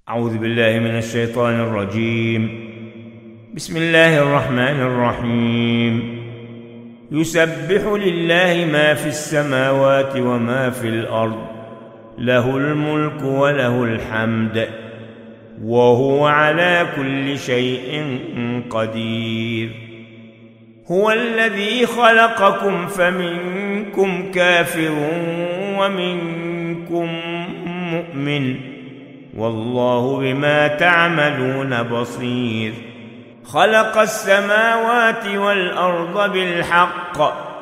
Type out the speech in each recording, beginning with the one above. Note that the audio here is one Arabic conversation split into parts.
أعوذ بالله من الشيطان الرجيم. بسم الله الرحمن الرحيم. يسبح لله ما في السماوات وما في الأرض، له الملك وله الحمد، وهو على كل شيء قدير. هو الذي خلقكم فمنكم كافر ومنكم مؤمن، والله بما تعملون بصير. خلق السماوات والأرض بالحق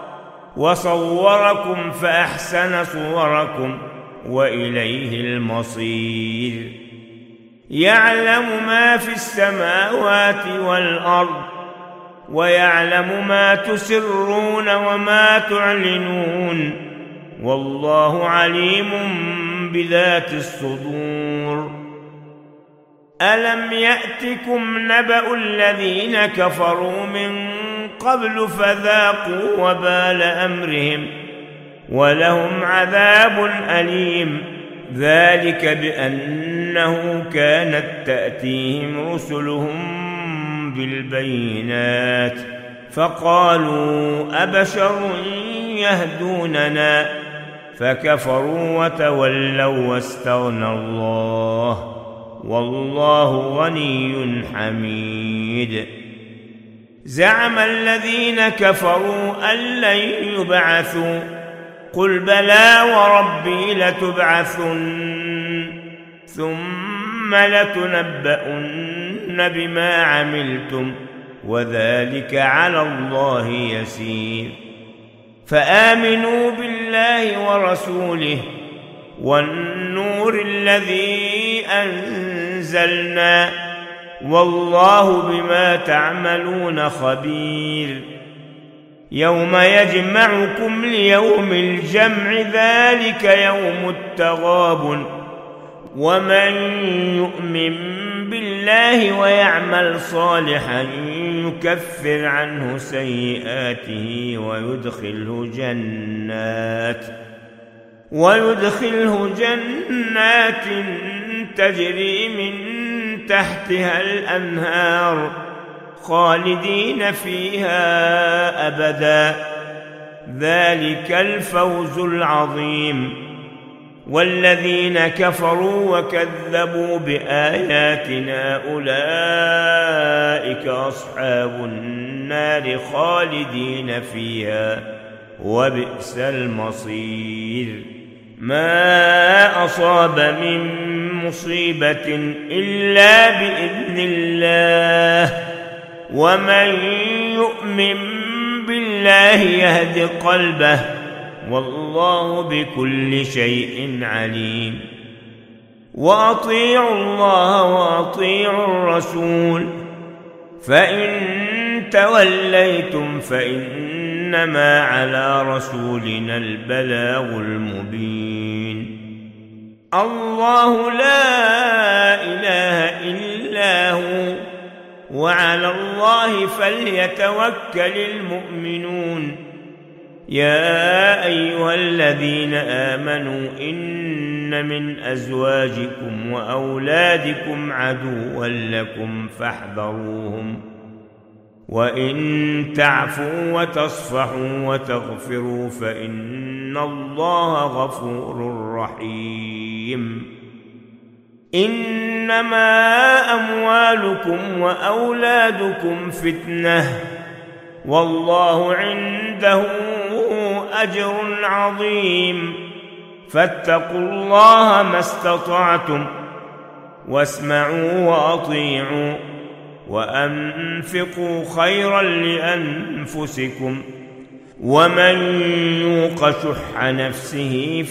وصوركم فأحسن صوركم وإليه المصير. يعلم ما في السماوات والأرض ويعلم ما تسرون وما تعلنون، والله عليم بذات الصدور. ألم يأتكم نبأ الذين كفروا من قبل فذاقوا وبال أمرهم ولهم عذاب أليم. ذلك بأنه كانت تأتيهم رسلهم بالبينات فقالوا أبشر يهدوننا، فكفروا وتولوا واستغنى الله، والله غني حميد. زعم الذين كفروا أن لن يبعثوا، قل بلى وربي لتبعثن ثم لتنبؤن بما عملتم وذلك على الله يسير. فآمنوا بالله ورسوله والنور الذي أنزلنا، والله بما تعملون خبير. يوم يجمعكم ليوم الجمع، ذلك يوم التغابن. ومن يؤمن بالله ويعمل صالحا يكفر عنه سيئاته ويدخله جنات تجري من تحتها الأنهار خالدين فيها أبدا، ذلك الفوز العظيم. والذين كفروا وكذبوا بآياتنا أولئك أصحاب النار خالدين فيها وبئس المصير. ما أصاب من مصيبة إلا بإذن الله، ومن يؤمن بالله يهد قلبه، والله بكل شيء عليم. وأطيعوا الله وأطيعوا الرسول، فإن توليتم فإنما على رسولنا البلاغ المبين. الله لا إله إلا هو، وعلى الله فليتوكل المؤمنون. يا أيها الذين آمنوا إن من أزواجكم وأولادكم عدوا لكم فاحذروهم، وإن تعفوا وتصفحوا وتغفروا فإن الله غفور رحيم. إنما أموالكم وأولادكم فتنة، والله عنده أجر عظيم. فاتقوا الله ما استطعتم، واسمعوا وأطيعوا، وأنفقوا خيرا لأنفسكم، ومن يوق شح نفسه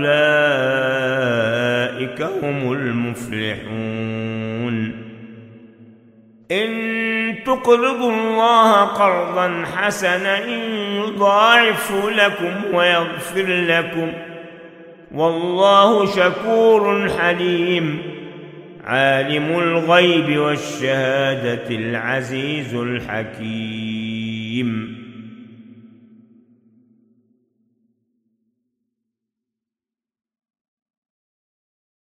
فأولئك هم المفلحون. إن تقرضوا الله قرضا حسنا يضاعفه لكم ويغفر لكم، والله شكور حليم. عالم الغيب والشهادة العزيز الحكيم.